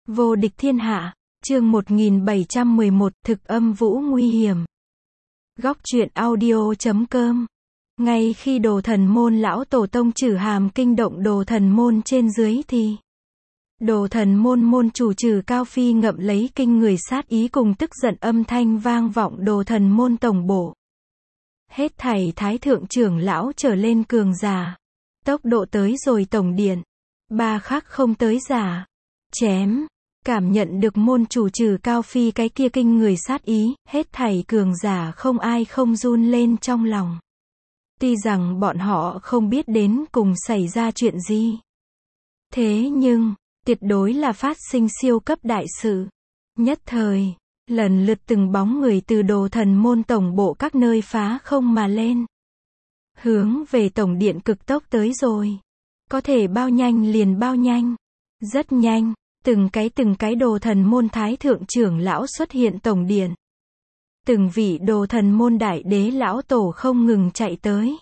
Vô địch thiên hạ, chương 1711, thực âm vũ nguy hiểm. Góc truyện audio.com. Ngay khi Đồ Thần Môn lão tổ tông Trử Hàm kinh động Đồ Thần Môn trên dưới thì Đồ Thần Môn môn chủ Trử Cao Phi ngậm lấy kinh người sát ý cùng tức giận âm thanh vang vọng Đồ Thần Môn tổng bộ. Hết thảy thái thượng trưởng lão trở lên cường giả. Tốc độ tới rồi tổng điện. Ba khắc không tới giả. Chém. Cảm nhận được môn chủ Trử Cao Phi cái kia kinh người sát ý, hết thảy cường giả không ai không run lên trong lòng. Tuy rằng bọn họ không biết đến cùng xảy ra chuyện gì. Thế nhưng, tuyệt đối là phát sinh siêu cấp đại sự. Nhất thời, lần lượt từng bóng người từ Đồ Thần Môn tổng bộ các nơi phá không mà lên. Hướng về tổng điện cực tốc tới rồi. Có thể bao nhanh liền bao nhanh. Rất nhanh. Từng cái Đồ Thần Môn thái thượng trưởng lão xuất hiện tổng điện. Từng vị Đồ Thần Môn đại đế lão tổ không ngừng chạy tới.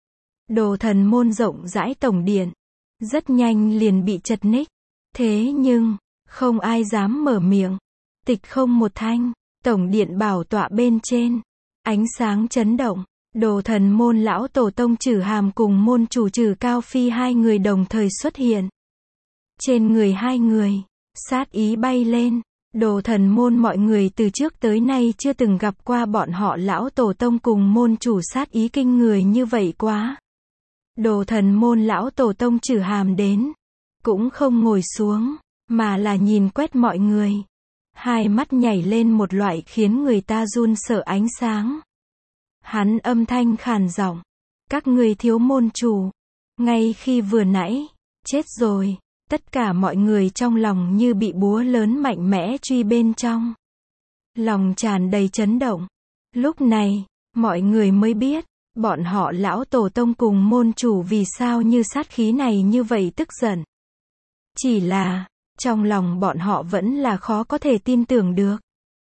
Đồ Thần Môn rộng rãi tổng điện. Rất nhanh liền bị chật ních. Thế nhưng, không ai dám mở miệng. Tịch không một thanh. Tổng điện bảo tọa bên trên. Ánh sáng chấn động. Đồ Thần Môn lão tổ tông Trử Hàm cùng môn chủ Trử Cao Phi hai người đồng thời xuất hiện. Trên người hai người, sát ý bay lên. Đồ Thần Môn mọi người từ trước tới nay chưa từng gặp qua bọn họ lão tổ tông cùng môn chủ sát ý kinh người như vậy quá. Đồ Thần Môn lão tổ tông Trử Hàm đến, cũng không ngồi xuống, mà là nhìn quét mọi người. Hai mắt nhảy lên một loại khiến người ta run sợ ánh sáng. Hắn âm thanh khàn giọng, các người thiếu môn chủ, ngay khi vừa nãy, chết rồi. Tất cả mọi người trong lòng như bị búa lớn mạnh mẽ truy bên trong. Lòng tràn đầy chấn động. Lúc này, mọi người mới biết, bọn họ lão tổ tông cùng môn chủ vì sao như sát khí này như vậy tức giận. Chỉ là, trong lòng bọn họ vẫn là khó có thể tin tưởng được.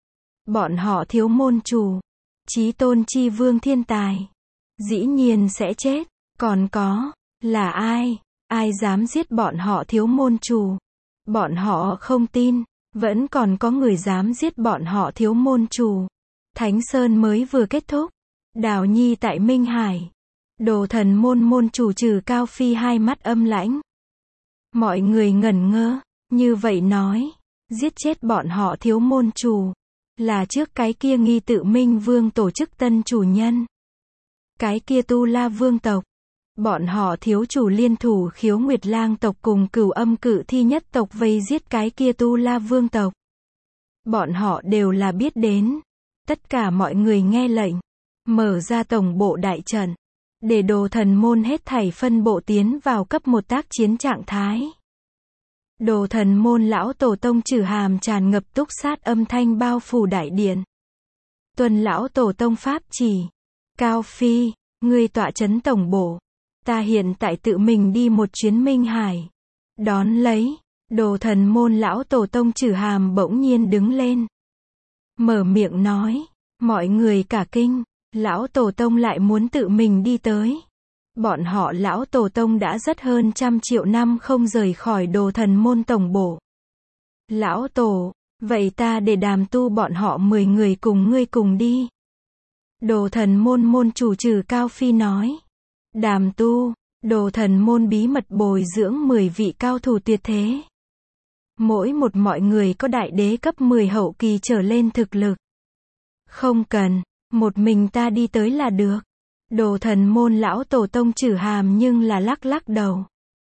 Bọn họ thiếu môn chủ, chí tôn chi vương thiên tài. Dĩ nhiên sẽ chết, còn có, là ai? Ai dám giết bọn họ thiếu môn chủ? Bọn họ không tin, vẫn còn có người dám giết bọn họ thiếu môn chủ. Thánh Sơn mới vừa kết thúc. Đào Nhi tại Minh Hải. Đồ Thần Môn môn chủ Trử Cao Phi hai mắt âm lãnh. Mọi người ngẩn ngơ, như vậy nói, giết chết bọn họ thiếu môn chủ. Là trước cái kia Nghi Tự Minh Vương tổ chức tân chủ nhân. Cái kia Tu La Vương tộc. Bọn họ thiếu chủ liên thủ Khiếu Nguyệt Lang tộc cùng Cửu Âm Cự Thi nhất tộc vây giết cái kia Tu La Vương tộc. Bọn họ đều là biết đến. Tất cả mọi người nghe lệnh. Mở ra tổng bộ đại trận. Để Đồ Thần Môn hết thảy phân bộ tiến vào cấp một tác chiến trạng thái. Đồ Thần Môn lão tổ tông Trử Hàm tràn ngập túc sát âm thanh bao phủ đại điện. Tuân lão tổ tông pháp chỉ. Cao Phi, ngươi tọa trấn tổng bộ. Ta hiện tại tự mình đi một chuyến Minh Hải. Đón lấy, Đồ Thần Môn lão tổ tông Trử Hàm bỗng nhiên đứng lên. Mở miệng nói, mọi người cả kinh, lão tổ tông lại muốn tự mình đi tới. Bọn họ lão tổ tông đã rất hơn 100 triệu năm không rời khỏi Đồ Thần Môn tổng bộ. Lão tổ, vậy ta để đàm tu bọn họ 10 người cùng ngươi cùng đi. Đồ Thần Môn môn chủ Trử Cao Phi nói. Đàm tu, Đồ Thần Môn bí mật bồi dưỡng 10 vị cao thủ tuyệt thế. Mỗi một mọi người có đại đế cấp 10 hậu kỳ trở lên thực lực. Không cần, một mình ta đi tới là được. Đồ Thần Môn lão tổ tông Trử Hàm nhưng là lắc lắc đầu.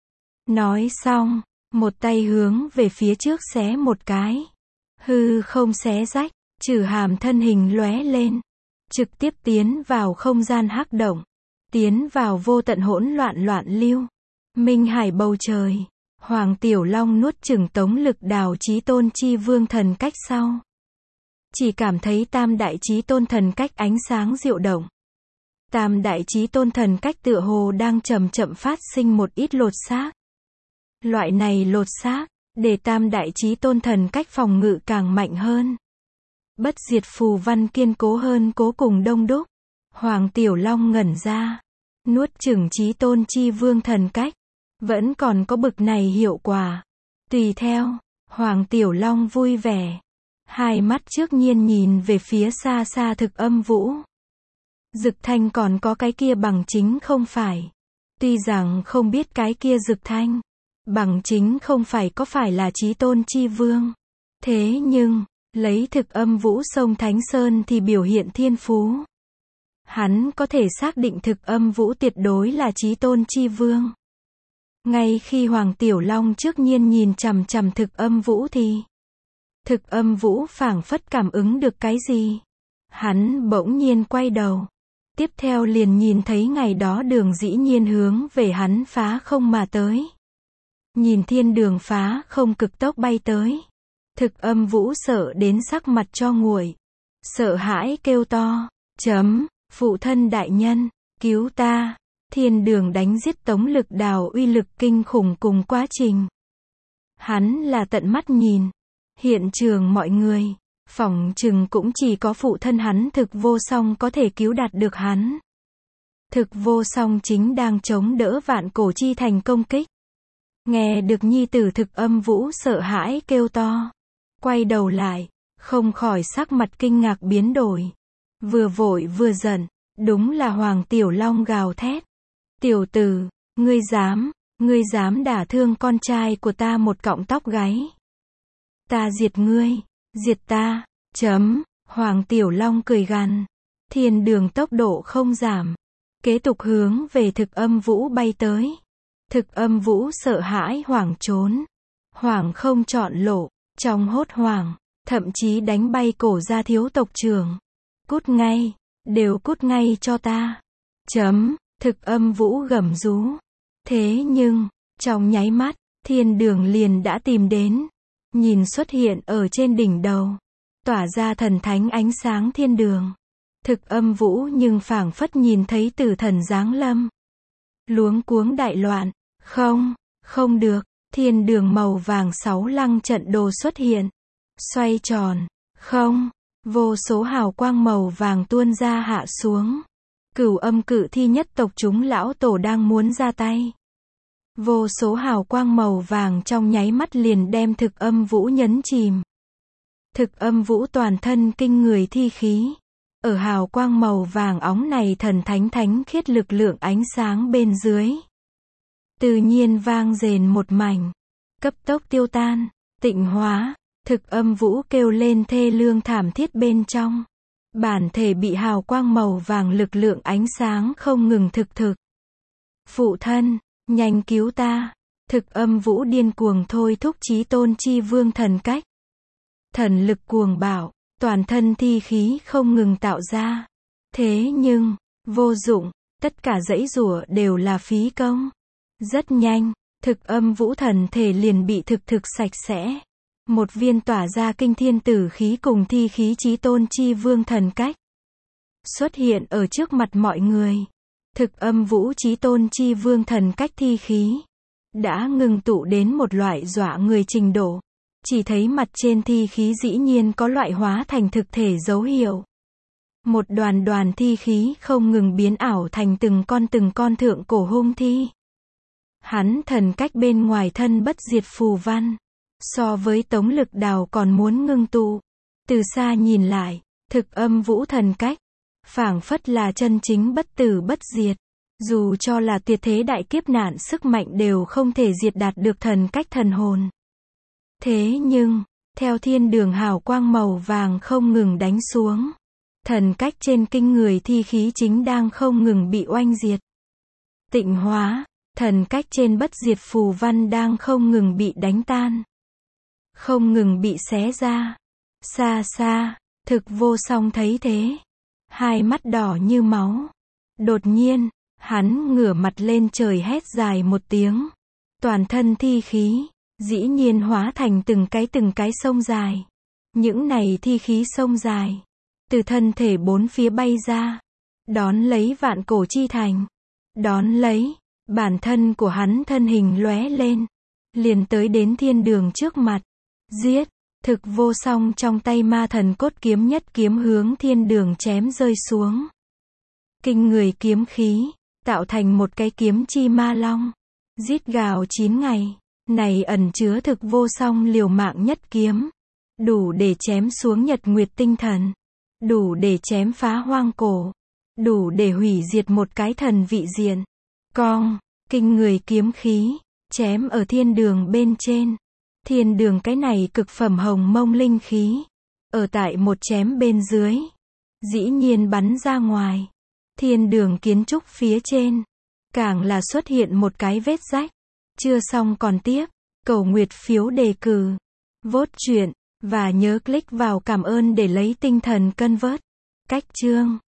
Nói xong, một tay hướng về phía trước xé một cái. Hư không xé rách, Trử Hàm thân hình lóe lên. Trực tiếp tiến vào không gian hắc động. Tiến vào vô tận hỗn loạn lưu. Minh Hải bầu trời. Hoàng Tiểu Long nuốt chửng tống lực đào chí tôn chi vương thần cách sau. Chỉ cảm thấy tam đại chí tôn thần cách ánh sáng diệu động. Tam đại chí tôn thần cách tựa hồ đang chậm chậm phát sinh một ít lột xác. Loại này lột xác, để tam đại chí tôn thần cách phòng ngự càng mạnh hơn. Bất diệt phù văn kiên cố hơn cố cùng đông đúc. Hoàng Tiểu Long ngẩn ra. Nuốt chửng chí tôn chi vương thần cách. Vẫn còn có bực này hiệu quả. Tùy theo, Hoàng Tiểu Long vui vẻ. Hai mắt trước nhiên nhìn về phía xa xa Thực Âm Vũ. Dực Thanh còn có cái kia Bằng Chính không phải. Tuy rằng không biết cái kia Dực Thanh, Bằng Chính không phải có phải là Chí Tôn Chi Vương. Thế nhưng, lấy Thực Âm Vũ sông Thánh Sơn thì biểu hiện thiên phú. Hắn có thể xác định Thực Âm Vũ tuyệt đối là Chí Tôn Chi Vương. Ngay khi Hoàng Tiểu Long trước nhiên nhìn chằm chằm Thực Âm Vũ thì Thực Âm Vũ phảng phất cảm ứng được cái gì. Hắn bỗng nhiên quay đầu. Tiếp theo liền nhìn thấy ngày đó đường dĩ nhiên hướng về hắn phá không mà tới. Nhìn thiên đường phá không cực tốc bay tới. Thực Âm Vũ sợ đến sắc mặt cho nguội. Sợ hãi kêu to. Phụ thân đại nhân, cứu ta. Thiên đường đánh giết Tống Lực Đào uy lực kinh khủng cùng quá trình. Hắn là tận mắt nhìn. Hiện trường mọi người, phỏng chừng cũng chỉ có phụ thân hắn Thực Vô Song có thể cứu đạt được hắn. Thực Vô Song chính đang chống đỡ Vạn Cổ Chi Thành công kích. Nghe được nhi tử Thực Âm Vũ sợ hãi kêu to. Quay đầu lại, không khỏi sắc mặt kinh ngạc biến đổi. Vừa vội vừa giận, đúng là Hoàng Tiểu Long gào thét. Tiểu tử, ngươi dám đả thương con trai của ta một cọng tóc gáy. Ta diệt ngươi, diệt ta. Hoàng Tiểu Long cười gằn. Thiên đường tốc độ không giảm. Kế tục hướng về Thực Âm Vũ bay tới. Thực Âm Vũ sợ hãi hoảng trốn. Hoảng không chọn lộ. Trong hốt hoảng, thậm chí đánh bay cổ ra thiếu tộc trưởng. Cút ngay, đều cút ngay cho ta. Thực Âm Vũ gầm rú. Thế nhưng, trong nháy mắt, thiên đường liền đã tìm đến. Nhìn xuất hiện ở trên đỉnh đầu. Tỏa ra thần thánh ánh sáng thiên đường. Thực Âm Vũ nhưng phảng phất nhìn thấy tử thần giáng lâm. Luống cuống đại loạn. Không được. Thiên đường màu vàng 6 lăng trận đồ xuất hiện. Xoay tròn. Vô số hào quang màu vàng tuôn ra hạ xuống. Cửu Âm Cự Thi nhất tộc chúng lão tổ đang muốn ra tay. Vô số hào quang màu vàng trong nháy mắt liền đem Thực Âm Vũ nhấn chìm. Thực Âm Vũ toàn thân kinh người thi khí. Ở hào quang màu vàng óng này thần thánh khiết lực lượng ánh sáng bên dưới. Tự nhiên vang rền một mảnh. Cấp tốc tiêu tan, tịnh hóa. Thực Âm Vũ kêu lên thê lương thảm thiết bên trong. Bản thể bị hào quang màu vàng lực lượng ánh sáng không ngừng thực. Phụ thân, nhanh cứu ta. Thực Âm Vũ điên cuồng thôi thúc Chí Tôn Chi Vương thần cách. Thần lực cuồng bạo, toàn thân thi khí không ngừng tạo ra. Thế nhưng, vô dụng, tất cả giãy giụa đều là phí công. Rất nhanh, Thực Âm Vũ thần thể liền bị thực sạch sẽ. Một viên tỏa ra kinh thiên tử khí cùng thi khí Chí Tôn Chi Vương thần cách. Xuất hiện ở trước mặt mọi người. Thực Âm Vũ Chí Tôn Chi Vương thần cách thi khí. Đã ngừng tụ đến một loại dọa người trình độ. Chỉ thấy mặt trên thi khí dĩ nhiên có loại hóa thành thực thể dấu hiệu. Một đoàn thi khí không ngừng biến ảo thành từng con thượng cổ hung thi. Hắn thần cách bên ngoài thân bất diệt phù văn. So với Tống Lực Đào còn muốn ngưng tụ. Từ xa nhìn lại, Thực Âm Vũ thần cách. Phảng phất là chân chính bất tử bất diệt. Dù cho là tuyệt thế đại kiếp nạn sức mạnh đều không thể diệt đạt được thần cách thần hồn. Thế nhưng, theo thiên đường hào quang màu vàng không ngừng đánh xuống. Thần cách trên kinh người thi khí chính đang không ngừng bị oanh diệt. Tịnh hóa, thần cách trên bất diệt phù văn đang không ngừng bị đánh tan. Không ngừng bị xé ra. Xa, Thực Vô Song thấy thế. Hai mắt đỏ như máu. Đột nhiên, hắn ngửa mặt lên trời hét dài một tiếng. Toàn thân thi khí, dĩ nhiên hóa thành từng cái sông dài. Những này thi khí sông dài. Từ thân thể bốn phía bay ra. Đón lấy Vạn Cổ Chi Thành. Đón lấy, bản thân của hắn thân hình lóe lên. Liền tới đến thiên đường trước mặt. Giết, Thực Vô Song trong tay ma thần cốt kiếm nhất kiếm hướng thiên đường chém rơi xuống. Kinh người kiếm khí, tạo thành một cái kiếm chi ma long. Rít gào 9 ngày, Này ẩn chứa thực vô song liều mạng nhất kiếm. Đủ để chém xuống nhật nguyệt tinh thần. Đủ để chém phá hoang cổ. Đủ để hủy diệt một cái thần vị diện. Cong, kinh người kiếm khí. Chém ở thiên đường bên trên. Thiên đường cái này cực phẩm hồng mông linh khí. Ở tại một chém bên dưới. Dĩ nhiên bắn ra ngoài. Thiên đường kiến trúc phía trên. Càng là xuất hiện một cái vết rách. Chưa xong còn tiếp. Cầu nguyệt phiếu đề cử. Vote chuyện. Và nhớ click vào cảm ơn để lấy tinh thần cân vớt. Cách chương.